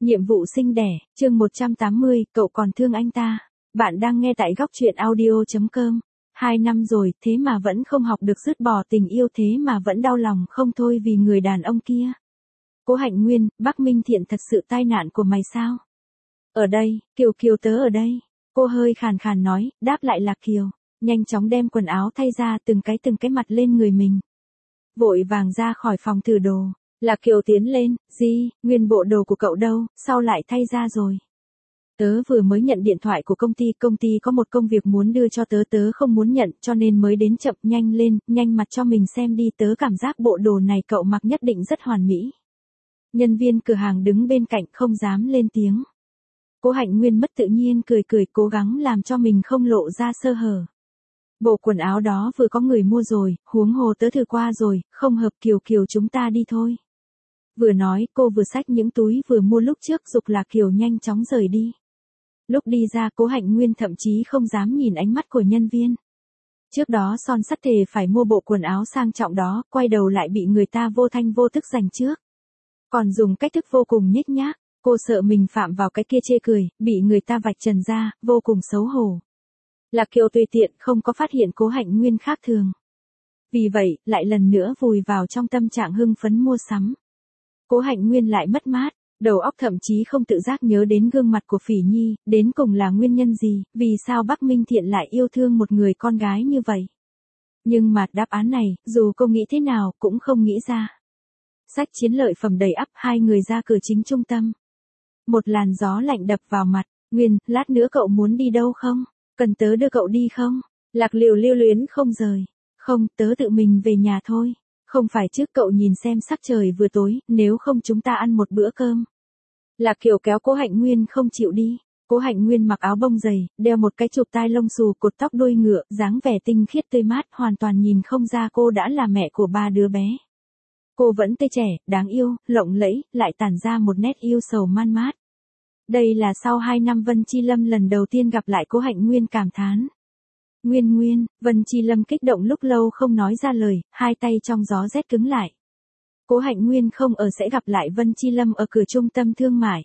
Nhiệm vụ sinh đẻ, chương 180, cậu còn thương anh ta. Bạn đang nghe tại góc truyện audio.com. 2 năm rồi, thế mà vẫn không học được dứt bỏ tình yêu, thế mà vẫn đau lòng không thôi vì người đàn ông kia. Cố Hạnh Nguyên, Bắc Minh Thiện thật sự tai nạn của mày sao? Ở đây, Kiều tớ ở đây. Cô hơi khàn khàn nói, đáp lại là Kiều. Nhanh chóng đem quần áo thay ra từng cái mặt lên người mình. Vội vàng ra khỏi phòng thử đồ. Là Kiều tiến lên, gì, nguyên bộ đồ của cậu đâu, sao lại thay ra rồi? Tớ vừa mới nhận điện thoại của công ty có một công việc muốn đưa cho tớ không muốn nhận cho nên mới đến chậm, nhanh lên, nhanh mặt cho mình xem đi, tớ cảm giác bộ đồ này cậu mặc nhất định rất hoàn mỹ. Nhân viên cửa hàng đứng bên cạnh không dám lên tiếng. Cố Hạnh Nguyên mất tự nhiên cười cố gắng làm cho mình không lộ ra sơ hở. Bộ quần áo đó vừa có người mua rồi, huống hồ tớ thử qua rồi, không hợp, Kiều chúng ta đi thôi. Vừa nói cô vừa xách những túi vừa mua lúc trước giục là Kiều nhanh chóng rời đi. Lúc đi ra Cố Hạnh Nguyên thậm chí không dám nhìn ánh mắt của nhân viên. Trước đó son sắt thề phải mua bộ quần áo sang trọng đó, quay đầu lại bị người ta vô thanh vô tức giành trước. Còn dùng cách thức vô cùng nhếch nhác, cô sợ mình phạm vào cái kia chê cười, bị người ta vạch trần ra, vô cùng xấu hổ. Là Kiều tùy tiện không có phát hiện Cố Hạnh Nguyên khác thường. Vì vậy, lại lần nữa vùi vào trong tâm trạng hưng phấn mua sắm. Cố Hạnh Nguyên lại mất mát, đầu óc thậm chí không tự giác nhớ đến gương mặt của Phỉ Nhi, đến cùng là nguyên nhân gì, vì sao Bắc Minh Thiện lại yêu thương một người con gái như vậy. Nhưng mà đáp án này, dù cô nghĩ thế nào cũng không nghĩ ra. Sách chiến lợi phẩm đầy ắp, hai người ra cửa chính trung tâm. Một làn gió lạnh đập vào mặt, Nguyên, lát nữa cậu muốn đi đâu không? Cần tớ đưa cậu đi không? Lạc Liều lưu luyến không rời. Không, tớ tự mình về nhà thôi. Không phải trước cậu nhìn xem sắc trời vừa tối, nếu không chúng ta ăn một bữa cơm. Lạc Kiều kéo Cố Hạnh Nguyên không chịu đi. Cố Hạnh Nguyên mặc áo bông dày, đeo một cái chụp tai lông xù, cột tóc đuôi ngựa, dáng vẻ tinh khiết tươi mát, hoàn toàn nhìn không ra cô đã là mẹ của 3 đứa bé. Cô vẫn tươi trẻ, đáng yêu, lộng lẫy, lại tản ra một nét yêu sầu man mát. Đây là sau 2 năm Vân Chi Lâm lần đầu tiên gặp lại Cố Hạnh Nguyên cảm thán. Nguyên, Vân Chi Lâm kích động lúc lâu không nói ra lời, hai tay trong gió rét cứng lại. Cố Hạnh Nguyên không ở sẽ gặp lại Vân Chi Lâm ở cửa trung tâm thương mại.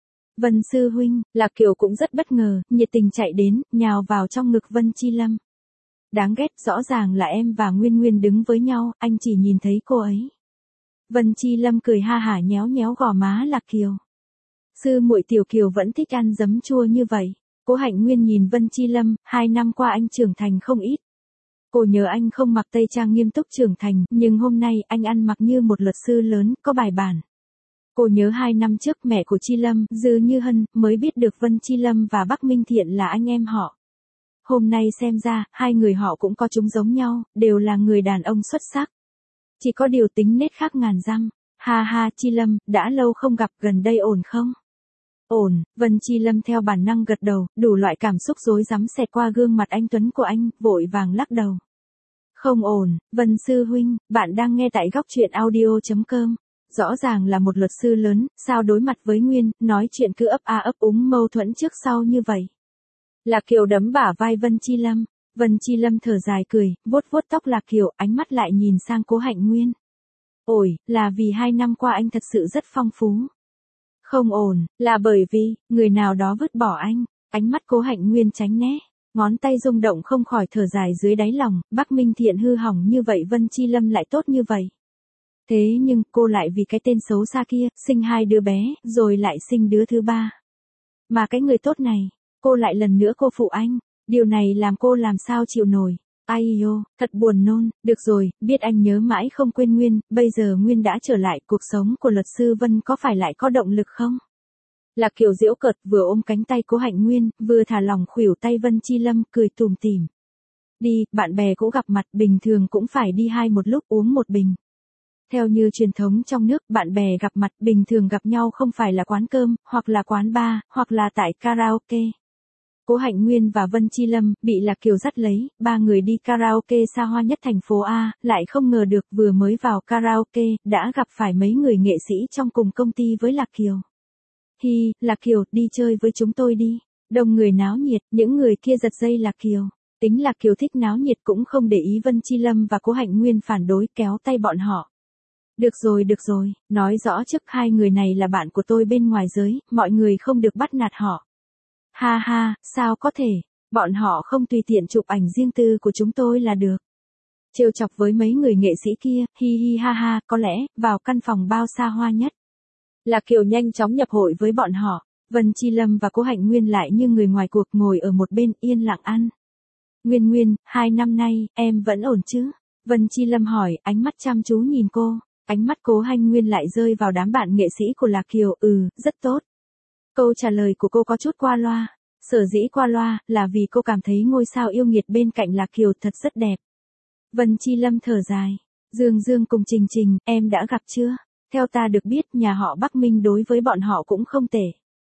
Vân sư huynh, Lạc Kiều cũng rất bất ngờ, nhiệt tình chạy đến, nhào vào trong ngực Vân Chi Lâm. Đáng ghét, rõ ràng là em và Nguyên đứng với nhau, anh chỉ nhìn thấy cô ấy. Vân Chi Lâm cười ha hả nhéo nhéo gò má Lạc Kiều. Sư muội Tiểu Kiều vẫn thích ăn giấm chua như vậy. Cố Hạnh Nguyên nhìn Vân Chi Lâm, 2 năm qua anh trưởng thành không ít. Cô nhớ anh không mặc tây trang nghiêm túc trưởng thành, nhưng hôm nay anh ăn mặc như một luật sư lớn, có bài bản. Cô nhớ 2 năm trước mẹ của Chi Lâm, Dư Như Hân, mới biết được Vân Chi Lâm và Bắc Minh Thiện là anh em họ. Hôm nay xem ra, hai người họ cũng có chúng giống nhau, đều là người đàn ông xuất sắc. Chỉ có điều tính nết khác ngàn dặm. Ha, Chi Lâm, đã lâu không gặp, gần đây ổn không? Ổn, Vân Chi Lâm theo bản năng gật đầu, đủ loại cảm xúc rối rắm xẹt qua gương mặt anh tuấn của anh, vội vàng lắc đầu. Không ổn, Vân sư huynh, bạn đang nghe tại góc truyện audio.com. Rõ ràng là một luật sư lớn, sao đối mặt với Nguyên, nói chuyện cứ ấp a ấp úng mâu thuẫn trước sau như vậy. Lạc Kiều đấm bả vai Vân Chi Lâm. Vân Chi Lâm thở dài cười, vuốt tóc Lạc Kiều, ánh mắt lại nhìn sang Cố Hạnh Nguyên. Ôi, là vì 2 năm qua anh thật sự rất phong phú. Không ổn, là bởi vì, người nào đó vứt bỏ anh. Ánh mắt Cố Hạnh Nguyên tránh né, ngón tay rung động không khỏi thở dài dưới đáy lòng, Bắc Minh Thiện hư hỏng như vậy Vân Chi Lâm lại tốt như vậy. Thế nhưng, cô lại vì cái tên xấu xa kia, sinh 2 đứa bé, rồi lại sinh đứa thứ 3. Mà cái người tốt này, cô lại lần nữa cô phụ anh, điều này làm cô làm sao chịu nổi. Ai yo, thật buồn nôn, được rồi, biết anh nhớ mãi không quên Nguyên, bây giờ Nguyên đã trở lại, cuộc sống của luật sư Vân có phải lại có động lực không? Lạc Kiều giễu cợt vừa ôm cánh tay Cố Hạnh Nguyên, vừa thả lỏng khuỷu tay Vân Chi Lâm, cười tủm tỉm. Đi, bạn bè cũ gặp mặt, bình thường cũng phải đi 2 một lúc uống một bình. Theo như truyền thống trong nước, bạn bè gặp mặt bình thường gặp nhau không phải là quán cơm, hoặc là quán bar, hoặc là tại karaoke. Cố Hạnh Nguyên và Vân Chi Lâm bị Lạc Kiều dắt lấy, 3 người đi karaoke xa hoa nhất thành phố A, lại không ngờ được vừa mới vào karaoke, đã gặp phải mấy người nghệ sĩ trong cùng công ty với Lạc Kiều. Hi, Lạc Kiều, đi chơi với chúng tôi đi. Đông người náo nhiệt, những người kia giật dây Lạc Kiều. Tính Lạc Kiều thích náo nhiệt cũng không để ý Vân Chi Lâm và Cố Hạnh Nguyên phản đối kéo tay bọn họ. Được rồi, nói rõ trước hai người này là bạn của tôi bên ngoài giới, mọi người không được bắt nạt họ. Ha ha, sao có thể, bọn họ không tùy tiện chụp ảnh riêng tư của chúng tôi là được. Trêu chọc với mấy người nghệ sĩ kia, hi hi ha ha, có lẽ, vào căn phòng bao xa hoa nhất. Lạc Kiều nhanh chóng nhập hội với bọn họ, Vân Chi Lâm và Cố Hạnh Nguyên lại như người ngoài cuộc ngồi ở một bên yên lặng ăn. Nguyên, 2 năm nay, em vẫn ổn chứ? Vân Chi Lâm hỏi, ánh mắt chăm chú nhìn cô, ánh mắt Cố Hạnh Nguyên lại rơi vào đám bạn nghệ sĩ của Lạc Kiều, rất tốt. Câu trả lời của cô có chút qua loa, sở dĩ qua loa là vì cô cảm thấy ngôi sao yêu nghiệt bên cạnh Lạc Kiều thật rất đẹp. Vân Chi Lâm thở dài, Dương cùng Trình Trình, em đã gặp chưa? Theo ta được biết nhà họ Bắc Minh đối với bọn họ cũng không tệ.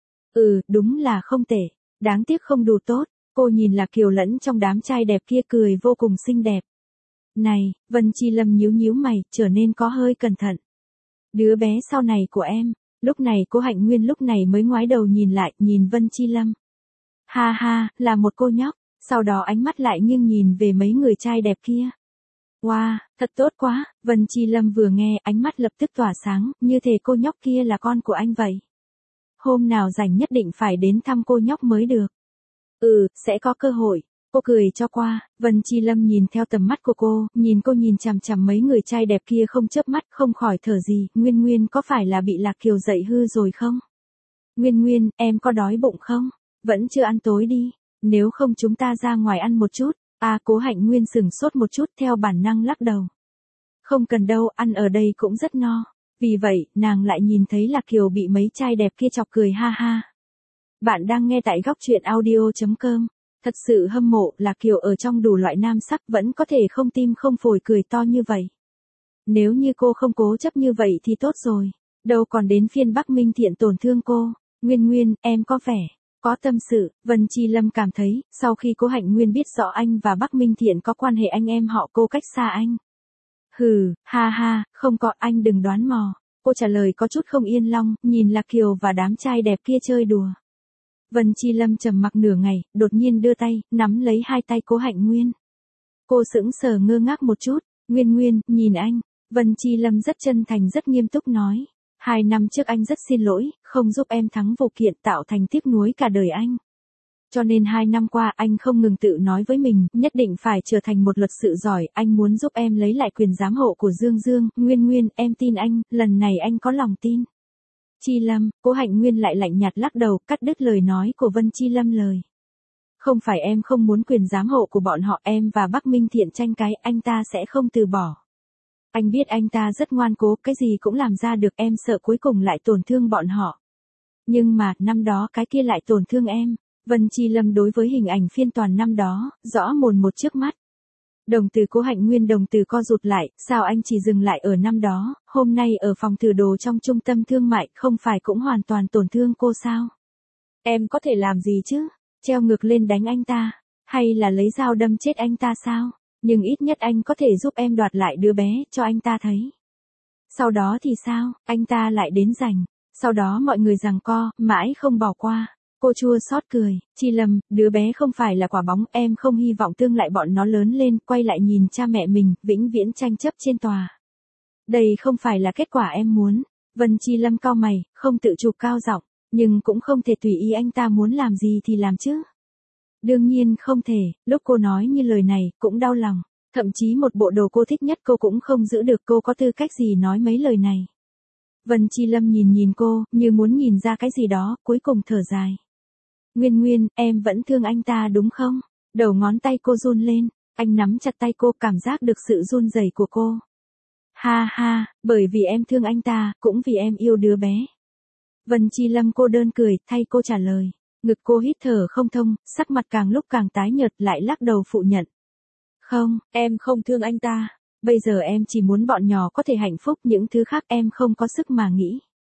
Đúng là không tệ, đáng tiếc không đủ tốt. Cô nhìn Lạc Kiều lẫn trong đám trai đẹp kia cười vô cùng xinh đẹp. Này, Vân Chi Lâm nhíu mày, trở nên có hơi cẩn thận. Đứa bé sau này của em, lúc này Cố Hạnh Nguyên lúc này mới ngoái đầu nhìn lại, nhìn Vân Chi Lâm. Ha ha, là một cô nhóc, sau đó ánh mắt lại nghiêng nhìn về mấy người trai đẹp kia. Wow, thật tốt quá, Vân Chi Lâm vừa nghe ánh mắt lập tức tỏa sáng, như thể cô nhóc kia là con của anh vậy. Hôm nào rảnh nhất định phải đến thăm cô nhóc mới được. Sẽ có cơ hội. Cô cười cho qua, Vân Chi Lâm nhìn theo tầm mắt của cô nhìn chằm chằm mấy người trai đẹp kia không chớp mắt không khỏi thở gì, Nguyên có phải là bị Lạc Kiều dạy hư rồi không? Nguyên, em có đói bụng không? Vẫn chưa ăn tối đi, nếu không chúng ta ra ngoài ăn một chút. Cố Hạnh Nguyên sửng sốt một chút theo bản năng lắc đầu. Không cần đâu, ăn ở đây cũng rất no. Vì vậy, nàng lại nhìn thấy Lạc Kiều bị mấy trai đẹp kia chọc cười ha ha. Bạn đang nghe tại góc truyện audio.com. Thật sự hâm mộ Lạc Kiều ở trong đủ loại nam sắc vẫn có thể không tim không phổi cười to như vậy. Nếu như cô không cố chấp như vậy thì tốt rồi. Đâu còn đến phiên Bắc Minh Thiện tổn thương cô. Nguyên, em có vẻ có tâm sự. Vân Chi Lâm cảm thấy, sau khi Cố Hạnh Nguyên biết rõ anh và Bắc Minh Thiện có quan hệ anh em họ cô cách xa anh. Ha ha, không có, anh đừng đoán mò. Cô trả lời có chút không yên lòng, nhìn Lạc Kiều và đám trai đẹp kia chơi đùa. Vân Chi Lâm trầm mặc nửa ngày, đột nhiên đưa tay, nắm lấy hai tay Cố Hạnh Nguyên. Cô sững sờ ngơ ngác một chút, Nguyên, nhìn anh. Vân Chi Lâm rất chân thành rất nghiêm túc nói. 2 năm trước anh rất xin lỗi, không giúp em thắng vụ kiện tạo thành tiếc nuối cả đời anh. Cho nên 2 năm qua anh không ngừng tự nói với mình, nhất định phải trở thành một luật sư giỏi, anh muốn giúp em lấy lại quyền giám hộ của Dương, Nguyên, em tin anh, lần này anh có lòng tin. Chi Lâm, Cố Hạnh Nguyên lại lạnh nhạt lắc đầu, cắt đứt lời nói của Vân Chi Lâm lời. Không phải em không muốn quyền giám hộ của bọn họ, em và Bắc Minh Thiện tranh cái, anh ta sẽ không từ bỏ. Anh biết anh ta rất ngoan cố, cái gì cũng làm ra được, em sợ cuối cùng lại tổn thương bọn họ. Nhưng mà, năm đó cái kia lại tổn thương em. Vân Chi Lâm đối với hình ảnh phiên toàn năm đó, rõ mồn một trước mắt. Đồng tử Cố Hạnh Nguyên đồng tử co rụt lại, sao anh chỉ dừng lại ở năm đó, hôm nay ở phòng thử đồ trong trung tâm thương mại không phải cũng hoàn toàn tổn thương cô sao? Em có thể làm gì chứ? Treo ngược lên đánh anh ta, hay là lấy dao đâm chết anh ta sao? Nhưng ít nhất anh có thể giúp em đoạt lại đứa bé cho anh ta thấy. Sau đó thì sao? Anh ta lại đến giành. Sau đó mọi người giằng co, mãi không bỏ qua. Cô chua xót cười, Chi Lâm, đứa bé không phải là quả bóng, em không hy vọng tương lại bọn nó lớn lên, quay lại nhìn cha mẹ mình, vĩnh viễn tranh chấp trên tòa. Đây không phải là kết quả em muốn. Vân Chi Lâm cau mày, không tự chụp cao giọng, nhưng cũng không thể tùy ý anh ta muốn làm gì thì làm chứ. Đương nhiên không thể, lúc cô nói như lời này, cũng đau lòng. Thậm chí một bộ đồ cô thích nhất cô cũng không giữ được, cô có tư cách gì nói mấy lời này. Vân Chi Lâm nhìn cô, như muốn nhìn ra cái gì đó, cuối cùng thở dài. Nguyên, em vẫn thương anh ta đúng không? Đầu ngón tay cô run lên, anh nắm chặt tay cô, cảm giác được sự run rẩy của cô. Ha ha, bởi vì em thương anh ta, cũng vì em yêu đứa bé. Vân Chi Lâm cô đơn cười, thay cô trả lời. Ngực cô hít thở không thông, sắc mặt càng lúc càng tái nhợt, lại lắc đầu phụ nhận. Không, em không thương anh ta. Bây giờ em chỉ muốn bọn nhỏ có thể hạnh phúc, những thứ khác em không có sức mà nghĩ.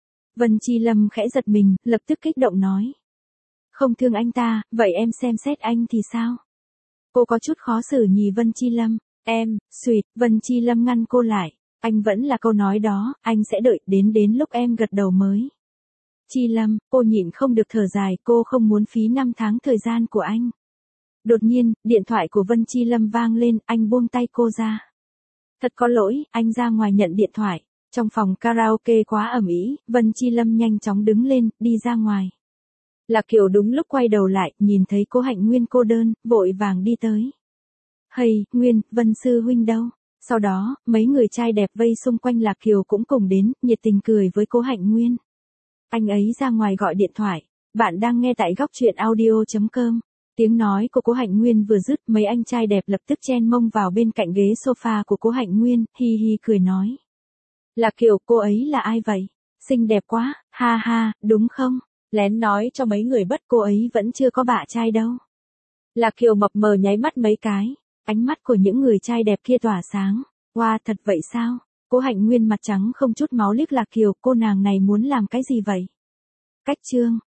Vân Chi Lâm khẽ giật mình, lập tức kích động nói. Không thương anh ta, vậy em xem xét anh thì sao? Cô có chút khó xử nhìn Vân Chi Lâm. Em, Vân Chi Lâm ngăn cô lại. Anh vẫn là câu nói đó, anh sẽ đợi đến lúc em gật đầu mới. Chi Lâm, cô nhịn không được thở dài, cô không muốn phí 5 tháng thời gian của anh. Đột nhiên, điện thoại của Vân Chi Lâm vang lên, anh buông tay cô ra. Thật có lỗi, anh ra ngoài nhận điện thoại. Trong phòng karaoke quá ầm ĩ, Vân Chi Lâm nhanh chóng đứng lên, đi ra ngoài. Lạc Kiều đúng lúc quay đầu lại, nhìn thấy Cố Hạnh Nguyên cô đơn, vội vàng đi tới. "Hây, Nguyên, Vân sư huynh đâu?" Sau đó, mấy người trai đẹp vây xung quanh Lạc Kiều cũng cùng đến, nhiệt tình cười với Cố Hạnh Nguyên. "Anh ấy ra ngoài gọi điện thoại. Bạn đang nghe tại góc truyện audio.com." Tiếng nói của Cố Hạnh Nguyên vừa dứt, mấy anh trai đẹp lập tức chen mông vào bên cạnh ghế sofa của Cố Hạnh Nguyên, hi hi cười nói. "Lạc Kiều, cô ấy là ai vậy? Xinh đẹp quá, ha ha, đúng không?" Lén nói cho mấy người bất, cô ấy vẫn chưa có bạn trai đâu. Lạc Kiều mập mờ nháy mắt mấy cái, ánh mắt của những người trai đẹp kia tỏa sáng. Wow, thật vậy sao? Cố Hạnh Nguyên mặt trắng không chút máu liếc Lạc Kiều, cô nàng này muốn làm cái gì vậy? Cách chương